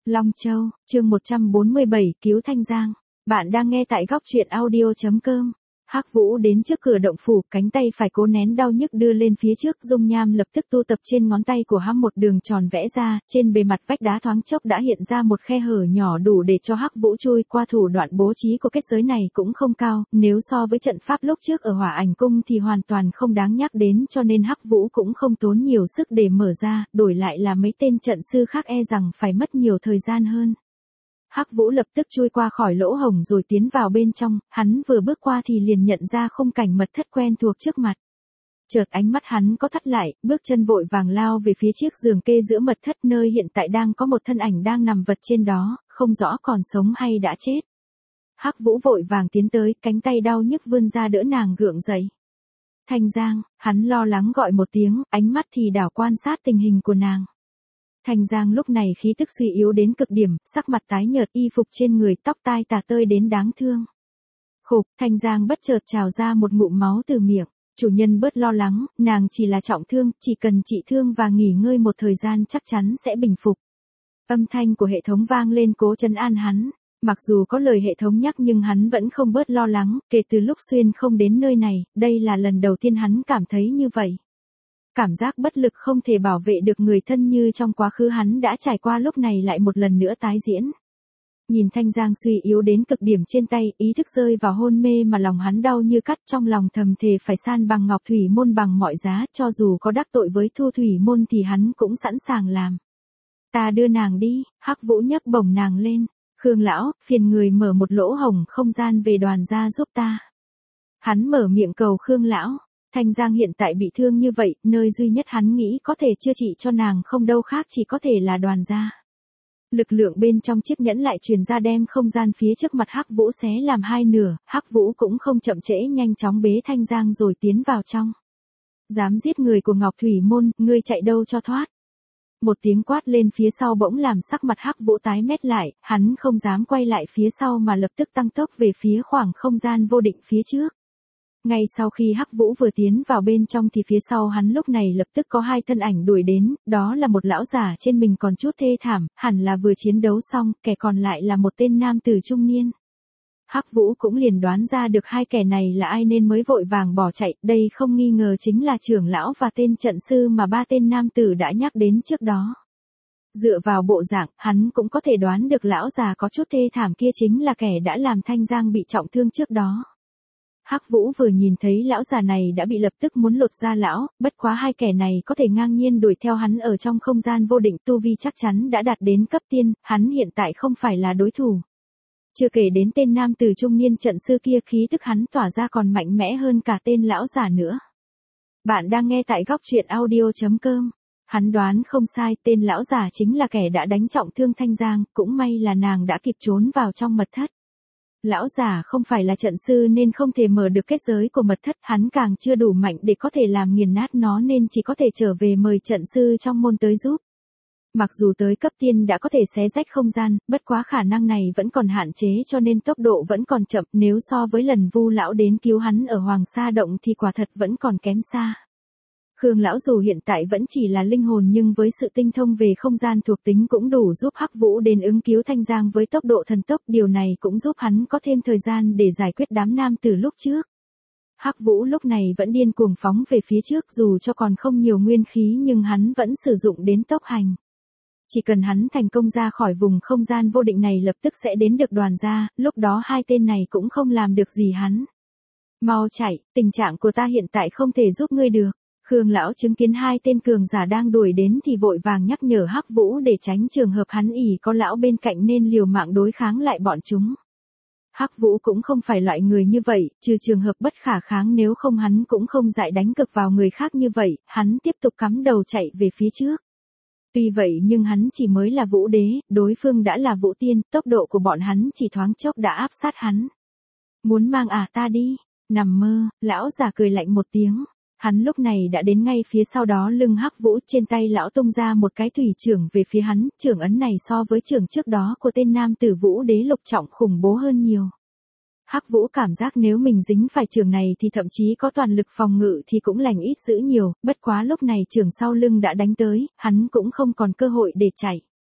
Long Châu, chương 147, cứu Thanh Giang. Bạn đang nghe tại góc truyện audio.com. Hắc Vũ đến trước cửa động phủ, cánh tay phải cố nén đau nhức đưa lên phía trước, dung nham lập tức tu tập trên ngón tay của hắn một đường tròn vẽ ra, trên bề mặt vách đá thoáng chốc đã hiện ra một khe hở nhỏ đủ để cho Hắc Vũ chui qua. Thủ đoạn bố trí của kết giới này cũng không cao, nếu so với trận pháp lúc trước ở Hỏa Ảnh Cung thì hoàn toàn không đáng nhắc đến, cho nên Hắc Vũ cũng không tốn nhiều sức để mở ra, đổi lại là mấy tên trận sư khác e rằng phải mất nhiều thời gian hơn. Hắc Vũ lập tức chui qua khỏi lỗ hổng rồi tiến vào bên trong, hắn vừa bước qua thì liền nhận ra khung cảnh mật thất quen thuộc trước mặt. Chợt ánh mắt hắn có thắt lại, bước chân vội vàng lao về phía chiếc giường kê giữa mật thất nơi hiện tại đang có một thân ảnh đang nằm vật trên đó, không rõ còn sống hay đã chết. Hắc Vũ vội vàng tiến tới, cánh tay đau nhức vươn ra đỡ nàng gượng dậy. Thanh Giang, hắn lo lắng gọi một tiếng, ánh mắt thì đảo quan sát tình hình của nàng. Thanh Giang lúc này khí tức suy yếu đến cực điểm, sắc mặt tái nhợt, y phục trên người tóc tai tả tơi đến đáng thương. Khục, Thanh Giang bất chợt trào ra một ngụm máu từ miệng. Chủ nhân bớt lo lắng, nàng chỉ là trọng thương, chỉ cần trị thương và nghỉ ngơi một thời gian chắc chắn sẽ bình phục. Âm thanh của hệ thống vang lên cố trấn an hắn. Mặc dù có lời hệ thống nhắc nhưng hắn vẫn không bớt lo lắng, kể từ lúc xuyên không đến nơi này, đây là lần đầu tiên hắn cảm thấy như vậy. Cảm giác bất lực không thể bảo vệ được người thân như trong quá khứ hắn đã trải qua lúc này lại một lần nữa tái diễn. Nhìn Thanh Giang suy yếu đến cực điểm trên tay, ý thức rơi vào hôn mê mà lòng hắn đau như cắt, trong lòng thầm thề phải san bằng Ngọc Thủy Môn bằng mọi giá, cho dù có đắc tội với Thu Thủy Môn thì hắn cũng sẵn sàng làm. Ta đưa nàng đi, Hắc Vũ nhấc bổng nàng lên. Khương lão, phiền người mở một lỗ hổng không gian về đoàn gia giúp ta. Hắn mở miệng cầu Khương lão. Thanh Giang hiện tại bị thương như vậy, nơi duy nhất hắn nghĩ có thể chữa trị cho nàng không đâu khác chỉ có thể là đoàn gia. Lực lượng bên trong chiếc nhẫn lại truyền ra đem không gian phía trước mặt Hắc Vũ xé làm hai nửa, Hắc Vũ cũng không chậm trễ nhanh chóng bế Thanh Giang rồi tiến vào trong. Dám giết người của Ngọc Thủy Môn, ngươi chạy đâu cho thoát. Một tiếng quát lên phía sau bỗng làm sắc mặt Hắc Vũ tái mét lại, hắn không dám quay lại phía sau mà lập tức tăng tốc về phía khoảng không gian vô định phía trước. Ngay sau khi Hắc Vũ vừa tiến vào bên trong thì phía sau hắn lúc này lập tức có hai thân ảnh đuổi đến, đó là một lão già trên mình còn chút thê thảm, hẳn là vừa chiến đấu xong, kẻ còn lại là một tên nam tử trung niên. Hắc Vũ cũng liền đoán ra được hai kẻ này là ai nên mới vội vàng bỏ chạy, đây không nghi ngờ chính là trưởng lão và tên trận sư mà ba tên nam tử đã nhắc đến trước đó. Dựa vào bộ dạng, hắn cũng có thể đoán được lão già có chút thê thảm kia chính là kẻ đã làm Thanh Giang bị trọng thương trước đó. Hắc Vũ vừa nhìn thấy lão già này đã bị lập tức muốn lột da lão, bất quá hai kẻ này có thể ngang nhiên đuổi theo hắn ở trong không gian vô định, tu vi chắc chắn đã đạt đến cấp tiên, hắn hiện tại không phải là đối thủ. Chưa kể đến tên nam tử trung niên trận sư kia, khí tức hắn tỏa ra còn mạnh mẽ hơn cả tên lão già nữa. Bạn đang nghe tại góc truyện audio.com. Hắn đoán không sai, tên lão già chính là kẻ đã đánh trọng thương Thanh Giang, cũng may là nàng đã kịp trốn vào trong mật thất. Lão già không phải là trận sư nên không thể mở được kết giới của mật thất, hắn càng chưa đủ mạnh để có thể làm nghiền nát nó nên chỉ có thể trở về mời trận sư trong môn tới giúp. Mặc dù tới cấp tiên đã có thể xé rách không gian, bất quá khả năng này vẫn còn hạn chế cho nên tốc độ vẫn còn chậm, nếu so với lần Vu lão đến cứu hắn ở Hoàng Sa Động thì quả thật vẫn còn kém xa. Khương lão dù hiện tại vẫn chỉ là linh hồn nhưng với sự tinh thông về không gian thuộc tính cũng đủ giúp Hắc Vũ đến ứng cứu Thanh Giang với tốc độ thần tốc, điều này cũng giúp hắn có thêm thời gian để giải quyết đám nam tử lúc trước. Hắc Vũ lúc này vẫn điên cuồng phóng về phía trước, dù cho còn không nhiều nguyên khí nhưng hắn vẫn sử dụng đến tốc hành. Chỉ cần hắn thành công ra khỏi vùng không gian vô định này lập tức sẽ đến được đoàn gia, lúc đó hai tên này cũng không làm được gì hắn. Mau chạy, tình trạng của ta hiện tại không thể giúp ngươi được. Khương lão chứng kiến hai tên cường giả đang đuổi đến thì vội vàng nhắc nhở Hắc Vũ để tránh trường hợp hắn ỷ có lão bên cạnh nên liều mạng đối kháng lại bọn chúng. Hắc Vũ cũng không phải loại người như vậy, trừ trường hợp bất khả kháng nếu không hắn cũng không dại đánh cực vào người khác như vậy, hắn tiếp tục cắm đầu chạy về phía trước. Tuy vậy nhưng hắn chỉ mới là Vũ Đế, đối phương đã là Vũ Tiên, tốc độ của bọn hắn chỉ thoáng chốc đã áp sát hắn. Muốn mang ta đi, nằm mơ, lão già cười lạnh một tiếng. Hắn lúc này đã đến ngay phía sau đó lưng Hắc Vũ, trên tay lão tung ra một cái thủy chưởng về phía hắn, chưởng ấn này so với chưởng trước đó của tên nam tử Vũ Đế lục trọng khủng bố hơn nhiều. Hắc Vũ cảm giác nếu mình dính phải chưởng này thì thậm chí có toàn lực phòng ngự thì cũng lành ít dữ nhiều, bất quá lúc này chưởng sau lưng đã đánh tới, hắn cũng không còn cơ hội để chạy.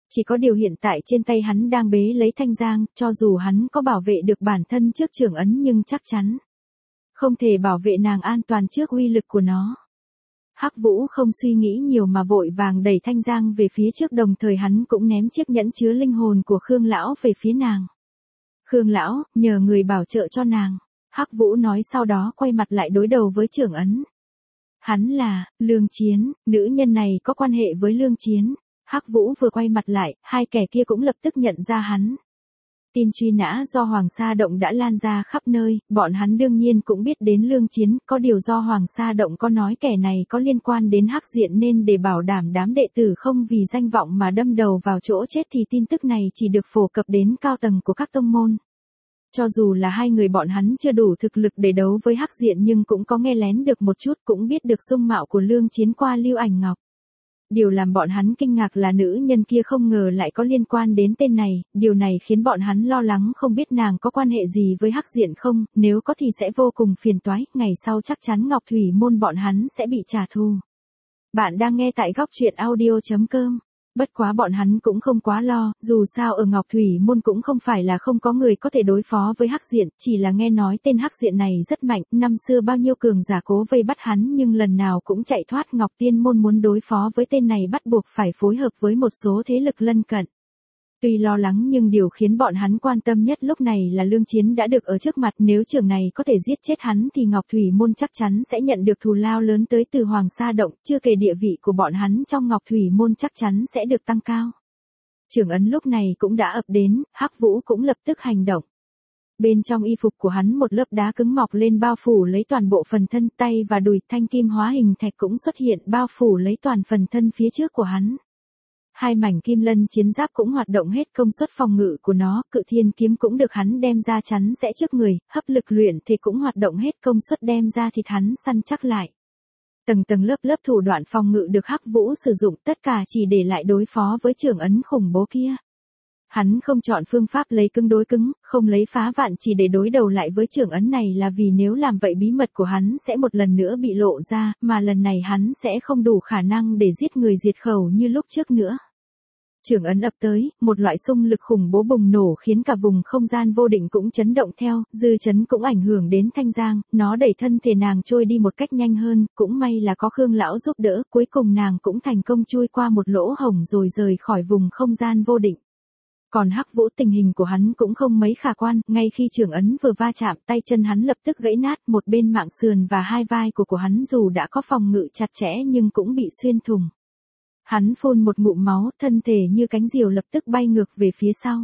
Chỉ có điều hiện tại trên tay hắn đang bế lấy Thanh Giang, cho dù hắn có bảo vệ được bản thân trước Trưởng Ấn nhưng chắc chắn không thể bảo vệ nàng an toàn trước uy lực của nó. Hắc Vũ không suy nghĩ nhiều mà vội vàng đẩy Thanh Giang về phía trước, đồng thời hắn cũng ném chiếc nhẫn chứa linh hồn của Khương lão về phía nàng. Khương lão, nhờ người bảo trợ cho nàng. Hắc Vũ nói, sau đó quay mặt lại đối đầu với Trưởng Ấn. Hắn là Lương Chiến, nữ nhân này có quan hệ với Lương Chiến. Hắc Vũ vừa quay mặt lại, hai kẻ kia cũng lập tức nhận ra hắn. Tin truy nã do Hoàng Sa Động đã lan ra khắp nơi, bọn hắn đương nhiên cũng biết đến Lương Chiến, có điều do Hoàng Sa Động có nói kẻ này có liên quan đến Hắc Diện nên để bảo đảm đám đệ tử không vì danh vọng mà đâm đầu vào chỗ chết thì tin tức này chỉ được phổ cập đến cao tầng của các tông môn. Cho dù là hai người bọn hắn chưa đủ thực lực để đấu với Hắc Diện nhưng cũng có nghe lén được một chút, cũng biết được dung mạo của Lương Chiến qua Lưu Ảnh Ngọc. Điều làm bọn hắn kinh ngạc là nữ nhân kia không ngờ lại có liên quan đến tên này, điều này khiến bọn hắn lo lắng không biết nàng có quan hệ gì với Hắc Diện không, nếu có thì sẽ vô cùng phiền toái, ngày sau chắc chắn Ngọc Thủy Môn bọn hắn sẽ bị trả thù. Bạn đang nghe tại góc truyện audio.com. Bất quá bọn hắn cũng không quá lo, dù sao ở Ngọc Thủy Môn cũng không phải là không có người có thể đối phó với Hắc Diện, chỉ là nghe nói tên Hắc Diện này rất mạnh, năm xưa bao nhiêu cường giả cố vây bắt hắn nhưng lần nào cũng chạy thoát. Ngọc Tiên Môn muốn đối phó với tên này bắt buộc phải phối hợp với một số thế lực lân cận. Tuy lo lắng nhưng điều khiến bọn hắn quan tâm nhất lúc này là Lương Chiến đã được ở trước mặt, nếu trưởng này có thể giết chết hắn thì Ngọc Thủy Môn chắc chắn sẽ nhận được thù lao lớn tới từ Hoàng Sa Động, chưa kể địa vị của bọn hắn trong Ngọc Thủy Môn chắc chắn sẽ được tăng cao. Trưởng Ấn lúc này cũng đã ập đến, Hắc Vũ cũng lập tức hành động. Bên trong y phục của hắn một lớp đá cứng mọc lên bao phủ lấy toàn bộ phần thân, tay và đùi, thanh kim hóa hình thạch cũng xuất hiện bao phủ lấy toàn phần thân phía trước của hắn. Hai mảnh kim lân chiến giáp cũng hoạt động hết công suất phòng ngự của nó, cự thiên kiếm cũng được hắn đem ra chắn sẽ trước người, hấp lực luyện thì cũng hoạt động hết công suất đem ra thịt hắn săn chắc lại. Tầng tầng lớp lớp thủ đoạn phòng ngự được Hắc Vũ sử dụng, tất cả chỉ để lại đối phó với Trưởng Ấn khủng bố kia. Hắn không chọn phương pháp lấy cứng đối cứng, không lấy phá vạn chỉ để đối đầu lại với Trưởng Ấn này là vì nếu làm vậy bí mật của hắn sẽ một lần nữa bị lộ ra, mà lần này hắn sẽ không đủ khả năng để giết người diệt khẩu như lúc trước nữa. Trưởng Ấn ập tới, một loại xung lực khủng bố bùng nổ khiến cả vùng không gian vô định cũng chấn động theo, dư chấn cũng ảnh hưởng đến Thanh Giang, nó đẩy thân thể nàng trôi đi một cách nhanh hơn, cũng may là có Khương lão giúp đỡ, cuối cùng nàng cũng thành công chui qua một lỗ hổng rồi rời khỏi vùng không gian vô định. Còn Hắc Vũ tình hình của hắn cũng không mấy khả quan, ngay khi Trưởng Ấn vừa va chạm tay chân hắn lập tức gãy nát, một bên mạng sườn và hai vai của hắn dù đã có phòng ngự chặt chẽ nhưng cũng bị xuyên thủng. Hắn phun một ngụm máu, thân thể như cánh diều lập tức bay ngược về phía sau.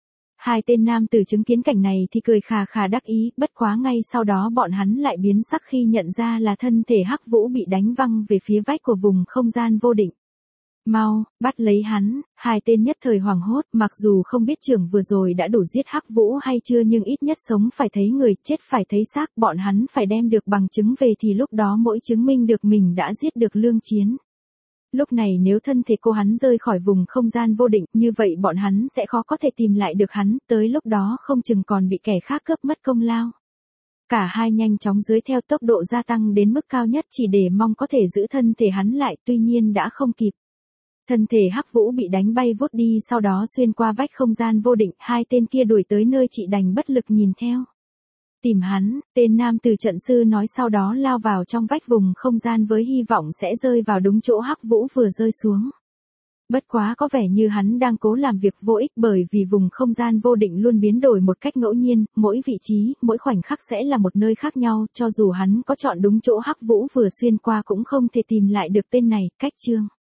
Hai tên nam tử chứng kiến cảnh này thì cười khà khà đắc ý, bất quá ngay sau đó bọn hắn lại biến sắc khi nhận ra là thân thể Hắc Vũ bị đánh văng về phía vách của vùng không gian vô định. Mau, bắt lấy hắn, hai tên nhất thời hoảng hốt, mặc dù không biết trưởng vừa rồi đã đủ giết Hắc Vũ hay chưa nhưng ít nhất sống phải thấy người, chết phải thấy xác, bọn hắn phải đem được bằng chứng về thì lúc đó mỗi chứng minh được mình đã giết được Lương Chiến. Lúc này nếu thân thể cô hắn rơi khỏi vùng không gian vô định, như vậy bọn hắn sẽ khó có thể tìm lại được hắn, tới lúc đó không chừng còn bị kẻ khác cướp mất công lao. Cả hai nhanh chóng dưới theo tốc độ gia tăng đến mức cao nhất chỉ để mong có thể giữ thân thể hắn lại, tuy nhiên đã không kịp. Thân thể Hắc Vũ bị đánh bay vút đi, sau đó xuyên qua vách không gian vô định, hai tên kia đuổi tới nơi chị đành bất lực nhìn theo. Tìm hắn, tên nam từ trận sư nói, sau đó lao vào trong vách vùng không gian với hy vọng sẽ rơi vào đúng chỗ Hắc Vũ vừa rơi xuống. Bất quá có vẻ như hắn đang cố làm việc vô ích, bởi vì vùng không gian vô định luôn biến đổi một cách ngẫu nhiên, mỗi vị trí, mỗi khoảnh khắc sẽ là một nơi khác nhau, cho dù hắn có chọn đúng chỗ Hắc Vũ vừa xuyên qua cũng không thể tìm lại được tên này. Cách chương